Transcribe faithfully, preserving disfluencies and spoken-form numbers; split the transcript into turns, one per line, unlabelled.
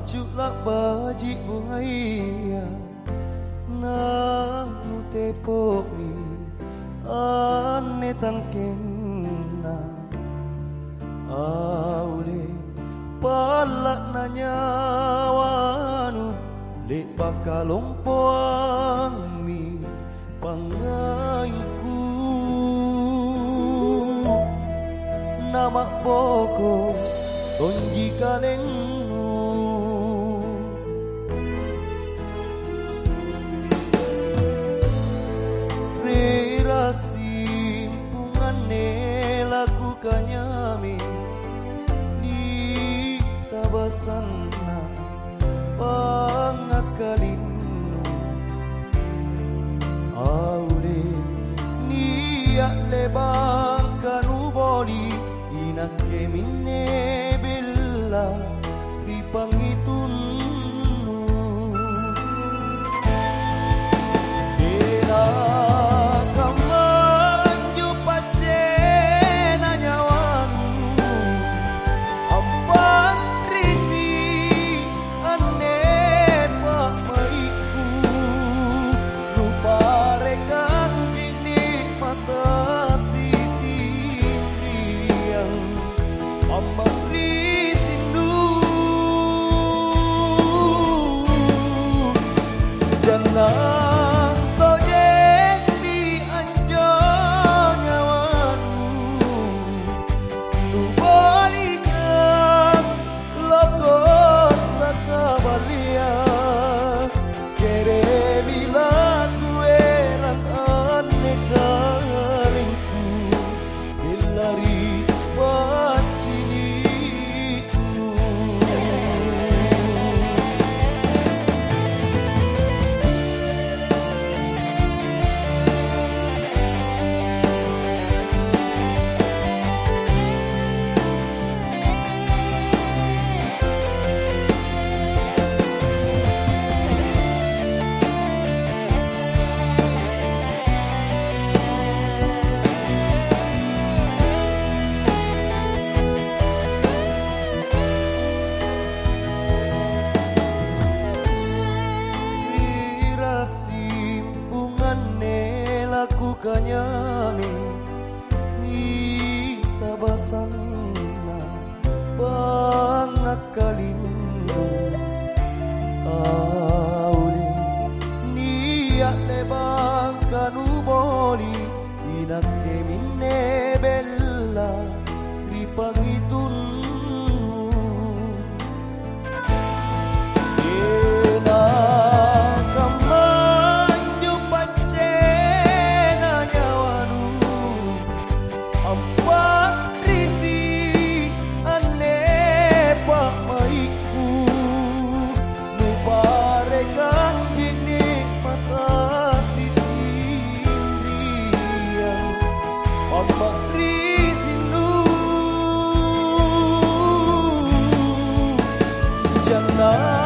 Cuklah baji buaya nang tepomi ane tangkena aule palak nanya wanu lek bakalompoang mi pangainku nama boko tonji kaleng kanyami di tabasana pangakalinu aure niat lebang kanuboli inakke minne bella ripangitunu Dela Jangan kau jadi anjo nyawanu nu balikan lokot bakabalia kere bila kue lang ane kalingku dilari pacinimu kanyami ni tabasana pangakalinu auli niat lebang kanuboli inakke minne bella ripangitunu Jangan